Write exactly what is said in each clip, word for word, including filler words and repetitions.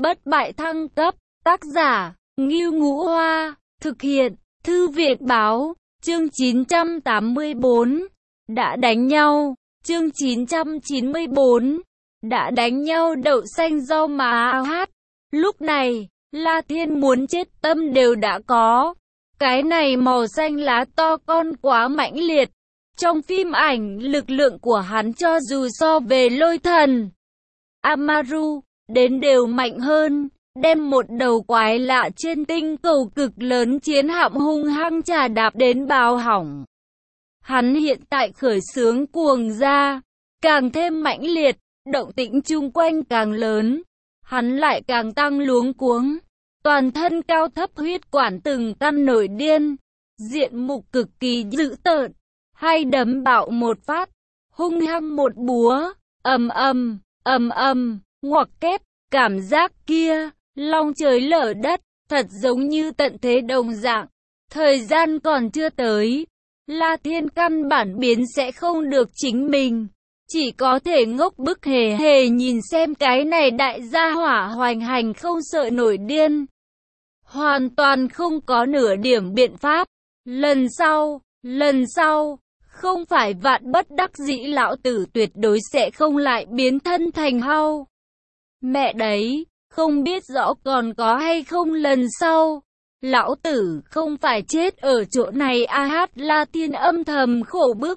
bất bại thăng cấp, tác giả, Ngưu Ngũ Hoa, thực hiện, Thư viện báo, chương chín trăm tám mươi bốn, đã đánh nhau, chương chín trăm chín mươi bốn, đã đánh nhau đậu xanh rau má hát. Lúc này, La Thiên muốn chết tâm đều đã có. Cái này màu xanh lá to con quá mãnh liệt. Trong phim ảnh, lực lượng của hắn cho dù so về lôi thần Amaru, đến đều mạnh hơn, đem một đầu quái lạ trên tinh cầu cực lớn chiến hạm hung hăng chà đạp đến bao hỏng. Hắn hiện tại khởi xướng cuồng ra, càng thêm mãnh liệt, động tĩnh chung quanh càng lớn, hắn lại càng tăng luống cuống. Toàn thân cao thấp huyết quản từng căn nổi điên, diện mục cực kỳ dữ tợn, hai đấm bạo một phát, hung hăng một búa, ầm ầm, ầm ầm, ngoặc kép, cảm giác kia, long trời lở đất, thật giống như tận thế đồng dạng. Thời gian còn chưa tới, La Thiên căn bản biến sẽ không được chính mình, chỉ có thể ngốc bức hề hề nhìn xem cái này đại gia hỏa hoành hành không sợ nổi điên. Hoàn toàn không có nửa điểm biện pháp. Lần sau, lần sau, không phải vạn bất đắc dĩ lão tử tuyệt đối sẽ không lại biến thân thành hau. Mẹ đấy, không biết rõ còn có hay không lần sau. Lão tử không phải chết ở chỗ này a hát. La Thiên âm thầm khổ bức.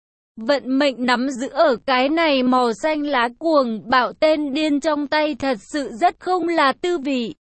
Vận mệnh nắm giữ ở cái này màu xanh lá cuồng bạo tên điên trong tay thật sự rất không là tư vị.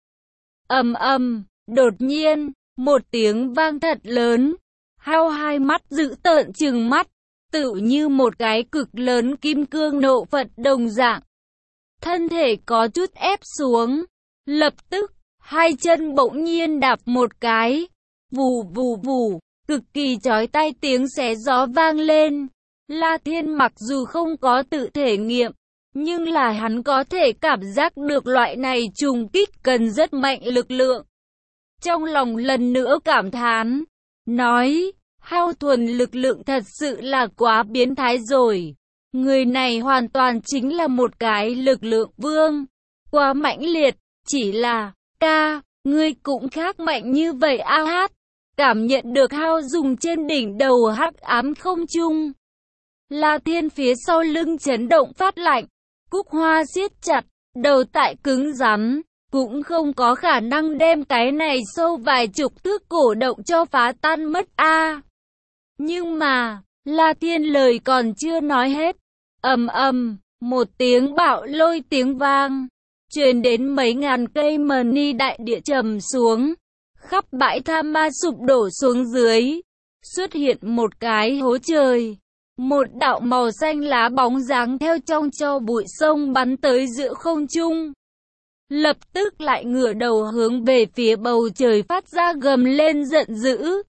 Ầm ầm, đột nhiên, một tiếng vang thật lớn, hao hai mắt dữ tợn trừng mắt, tựu như một cái cực lớn kim cương nộ Phật đồng dạng. Thân thể có chút ép xuống, lập tức, hai chân bỗng nhiên đạp một cái, vù vù vù, cực kỳ chói tai tiếng xé gió vang lên. La Thiên mặc dù không có tự thể nghiệm, nhưng là hắn có thể cảm giác được loại này trùng kích cần rất mạnh lực lượng. Trong lòng lần nữa cảm thán, nói, hao thuần lực lượng thật sự là quá biến thái rồi. Người này hoàn toàn chính là một cái lực lượng vương, quá mãnh liệt, chỉ là, ca, ngươi cũng khác mạnh như vậy a hát. Cảm nhận được hao dùng trên đỉnh đầu hắc ám không trung. La Thiên phía sau lưng chấn động phát lạnh, cúc hoa siết chặt, đầu tại cứng rắn, cũng không có khả năng đem cái này sâu vài chục thước cổ động cho phá tan mất a. Nhưng mà, La Thiên lời còn chưa nói hết, ầm ầm, một tiếng bạo lôi tiếng vang, truyền đến mấy ngàn cây mờ ni đại địa trầm xuống, khắp bãi tha ma sụp đổ xuống dưới, xuất hiện một cái hố trời. Một đạo màu xanh lá bóng dáng theo trong cho bụi sông bắn tới giữa không trung. Lập tức lại ngửa đầu hướng về phía bầu trời phát ra gầm lên giận dữ.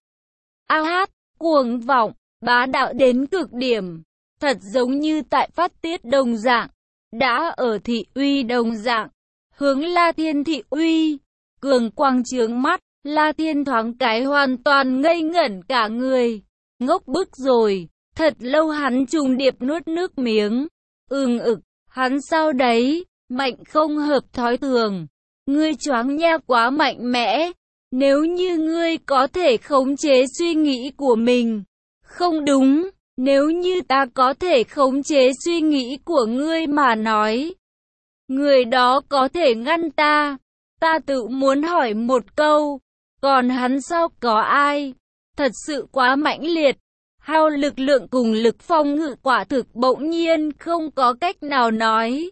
A hát, cuồng vọng, bá đạo đến cực điểm. Thật giống như tại phát tiết đồng dạng. Đã ở thị uy đồng dạng. Hướng La Thiên thị uy. Cường quang trướng mắt. La Thiên thoáng cái hoàn toàn ngây ngẩn cả người. Ngốc bức rồi. Thật lâu hắn trùng điệp nuốt nước miếng. Ừm ực, hắn sao đấy, mạnh không hợp thói thường. Ngươi choáng nha quá mạnh mẽ. Nếu như ngươi có thể khống chế suy nghĩ của mình. Không đúng, nếu như ta có thể khống chế suy nghĩ của ngươi mà nói. Người đó có thể ngăn ta. Ta tự muốn hỏi một câu. Còn hắn sao có ai? Thật sự quá mãnh liệt. Hao lực lượng cùng lực phong ngự quả thực bỗng nhiên không có cách nào nói.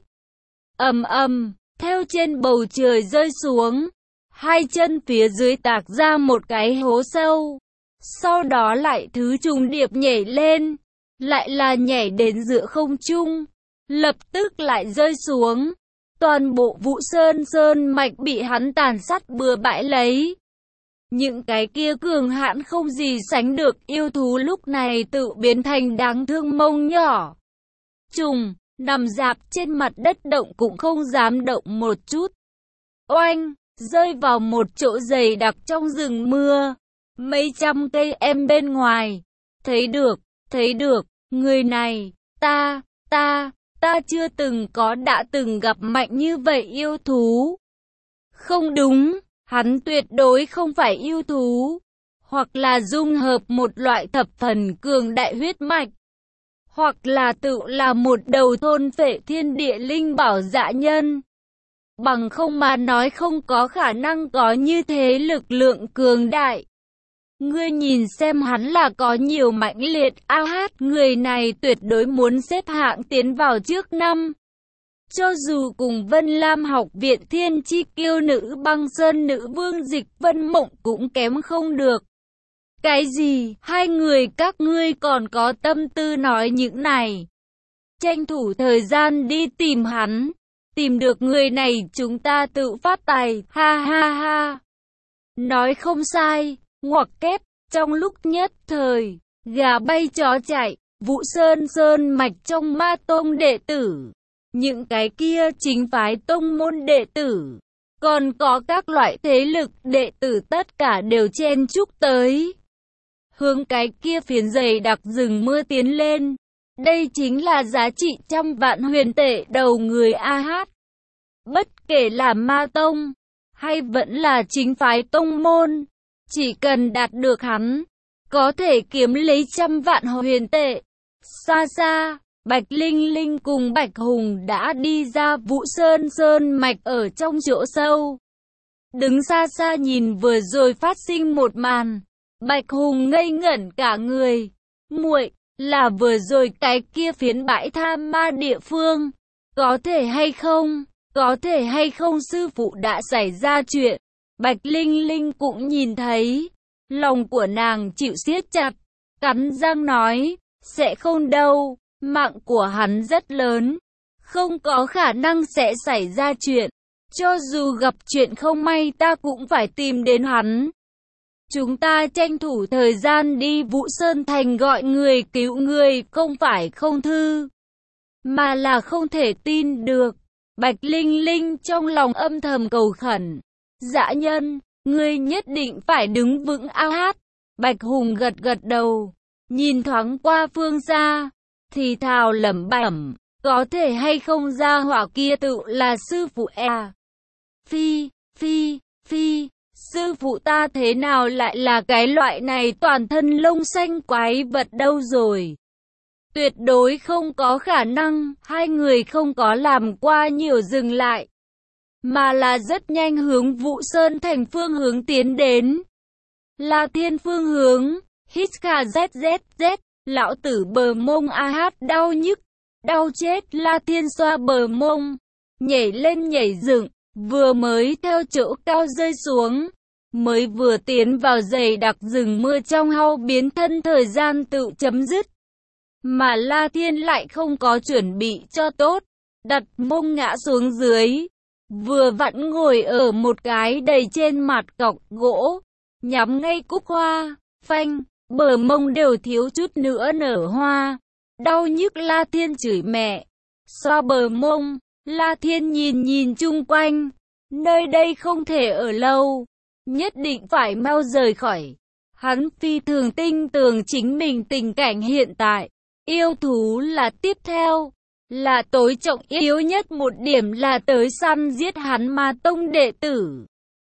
Ầm ầm, theo trên bầu trời rơi xuống, hai chân phía dưới tạc ra một cái hố sâu. Sau đó lại thứ trùng điệp nhảy lên, lại là nhảy đến giữa không trung, lập tức lại rơi xuống. Toàn bộ Vũ Sơn Sơn mạch bị hắn tàn sát bừa bãi lấy. Những cái kia cường hãn không gì sánh được yêu thú lúc này tự biến thành đáng thương mông nhỏ. Trùng, nằm rạp trên mặt đất động cũng không dám động một chút. Oanh, rơi vào một chỗ dày đặc trong rừng mưa. Mấy trăm cây em bên ngoài. Thấy được, thấy được, người này, ta, ta, ta chưa từng có đã từng gặp mạnh như vậy yêu thú. Không đúng, hắn tuyệt đối không phải yêu thú, hoặc là dung hợp một loại thập phần cường đại huyết mạch, hoặc là tự là một đầu thôn phệ thiên địa linh bảo dã nhân. Bằng không mà nói không có khả năng có như thế lực lượng cường đại. Ngươi nhìn xem hắn là có nhiều mãnh liệt, a hát, người này tuyệt đối muốn xếp hạng tiến vào trước năm. Cho dù cùng Vân Lam học viện thiên chi kiêu nữ băng sơn nữ vương Dịch Vân Mộng cũng kém không được. Cái gì, hai người các ngươi còn có tâm tư nói những này. Tranh thủ thời gian đi tìm hắn. Tìm được người này chúng ta tự phát tài, ha ha ha. Nói không sai, ngoặc kép, trong lúc nhất thời, gà bay chó chạy, Vũ Sơn Sơn mạch trong Ma Tông đệ tử. Những cái kia chính phái tông môn đệ tử. Còn có các loại thế lực đệ tử tất cả đều chen chúc tới. Hướng cái kia phiến dày đặc rừng mưa tiến lên. Đây chính là giá trị trăm vạn huyền tệ đầu người a hát. Bất kể là Ma Tông, hay vẫn là chính phái tông môn, chỉ cần đạt được hắn, có thể kiếm lấy trăm vạn huyền tệ. Xa xa, Bạch Linh Linh cùng Bạch Hùng đã đi ra Vũ Sơn Sơn mạch ở trong chỗ sâu. Đứng xa xa nhìn vừa rồi phát sinh một màn, Bạch Hùng ngây ngẩn cả người. Muội, là vừa rồi cái kia phiến bãi tha ma địa phương, có thể hay không? Có thể hay không sư phụ đã xảy ra chuyện? Bạch Linh Linh cũng nhìn thấy, lòng của nàng chịu siết chặt, cắn răng nói, sẽ không đâu, mạng của hắn rất lớn, không có khả năng sẽ xảy ra chuyện, cho dù gặp chuyện không may ta cũng phải tìm đến hắn. Chúng ta tranh thủ thời gian đi Vũ Sơn Thành gọi người cứu người, không phải không thư, mà là không thể tin được. Bạch Linh Linh trong lòng âm thầm cầu khẩn. Dã nhân, ngươi nhất định phải đứng vững a hát. Bạch Hùng gật gật đầu, nhìn thoáng qua phương xa, thì thào lẩm bẩm, có thể hay không ra hỏa kia tự là sư phụ à? Phi, phi, phi, sư phụ ta thế nào lại là cái loại này toàn thân lông xanh quái vật đâu rồi? Tuyệt đối không có khả năng, hai người không có làm qua nhiều dừng lại, mà là rất nhanh hướng Vũ Sơn Thành phương hướng tiến đến. Là thiên phương hướng, hít kha z z z, lão tử bờ mông a hát đau nhức, đau chết. La Thiên xoa bờ mông, nhảy lên nhảy dựng, vừa mới theo chỗ cao rơi xuống, mới vừa tiến vào dày đặc rừng mưa trong hau biến thân thời gian tự chấm dứt. Mà La Thiên lại không có chuẩn bị cho tốt, đặt mông ngã xuống dưới, vừa vặn ngồi ở một cái đầy trên mặt cọc gỗ, nhắm ngay cúc hoa, phanh, bờ mông đều thiếu chút nữa nở hoa, đau nhức. La Thiên chửi mẹ, xoa bờ mông, La Thiên nhìn nhìn chung quanh, nơi đây không thể ở lâu, nhất định phải mau rời khỏi. Hắn phi thường tinh tường chính mình tình cảnh hiện tại. Yêu thú là tiếp theo, là tối trọng yếu nhất một điểm là tới săn giết hắn Ma Tông đệ tử.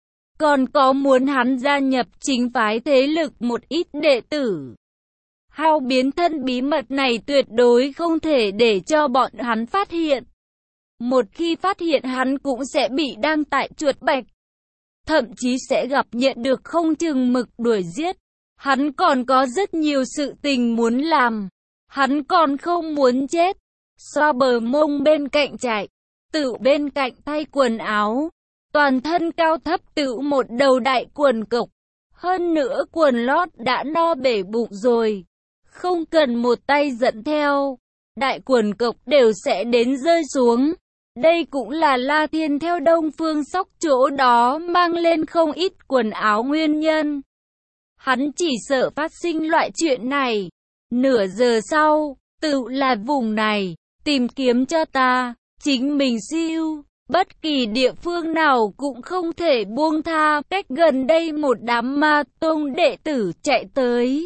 Còn có muốn hắn gia nhập chính phái thế lực một ít đệ tử. Hao biến thân bí mật này tuyệt đối không thể để cho bọn hắn phát hiện. Một khi phát hiện hắn cũng sẽ bị đăng tại chuột bạch. Thậm chí sẽ gặp nhận được không chừng mực đuổi giết. Hắn còn có rất nhiều sự tình muốn làm. Hắn còn không muốn chết. Xoa bờ mông bên cạnh chạy, tự bên cạnh thay quần áo. Toàn thân cao thấp tự một đầu đại quần cộc. Hơn nữa quần lót đã no bể bụng rồi. Không cần một tay dẫn theo. Đại quần cộc đều sẽ đến rơi xuống. Đây cũng là La Thiên theo Đông Phương Sóc chỗ đó mang lên không ít quần áo nguyên nhân. Hắn chỉ sợ phát sinh loại chuyện này. Nửa giờ sau, tự là vùng này, tìm kiếm cho ta, chính mình siêu, bất kỳ địa phương nào cũng không thể buông tha. Cách gần đây một đám Ma Tông đệ tử chạy tới.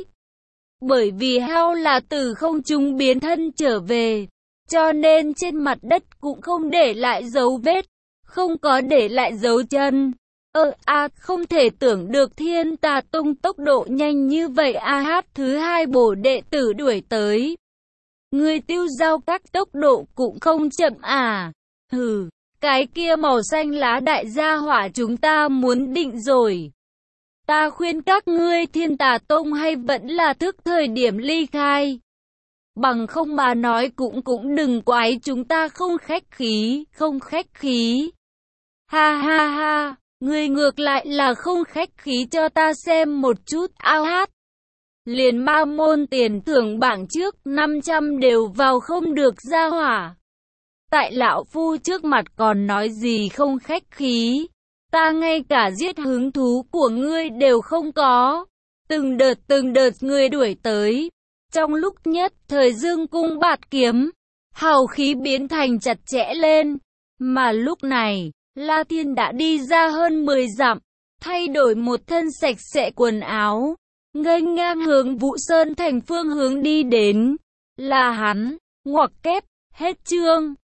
Bởi vì hao là từ không trung biến thân trở về, cho nên trên mặt đất cũng không để lại dấu vết, không có để lại dấu chân. Ơ a, không thể tưởng được Thiên Tà Tông tốc độ nhanh như vậy a hát thứ hai bổ đệ tử đuổi tới. Người Tiêu Giao các tốc độ cũng không chậm à. Hừ, cái kia màu xanh lá đại gia hỏa chúng ta muốn định rồi. Ta khuyên các ngươi Thiên Tà Tông hay vẫn là thức thời điểm ly khai. Bằng không mà nói cũng cũng đừng quái chúng ta không khách khí, không khách khí. Ha ha ha, người ngược lại là không khách khí cho ta xem một chút ao hát. Liền ma môn tiền thưởng bảng trước năm trăm đều vào không được ra hỏa. Tại lão phu trước mặt còn nói gì không khách khí. Ta ngay cả giết hứng thú của ngươi đều không có. Từng đợt từng đợt người đuổi tới. Trong lúc nhất thời dương cung bạt kiếm, hào khí biến thành chặt chẽ lên. Mà lúc này, La Thiên đã đi ra hơn mười dặm, thay đổi một thân sạch sẽ quần áo, nghênh ngang hướng Vũ Sơn thành phương hướng đi đến. Là hắn, ngoặc kép, hết chương.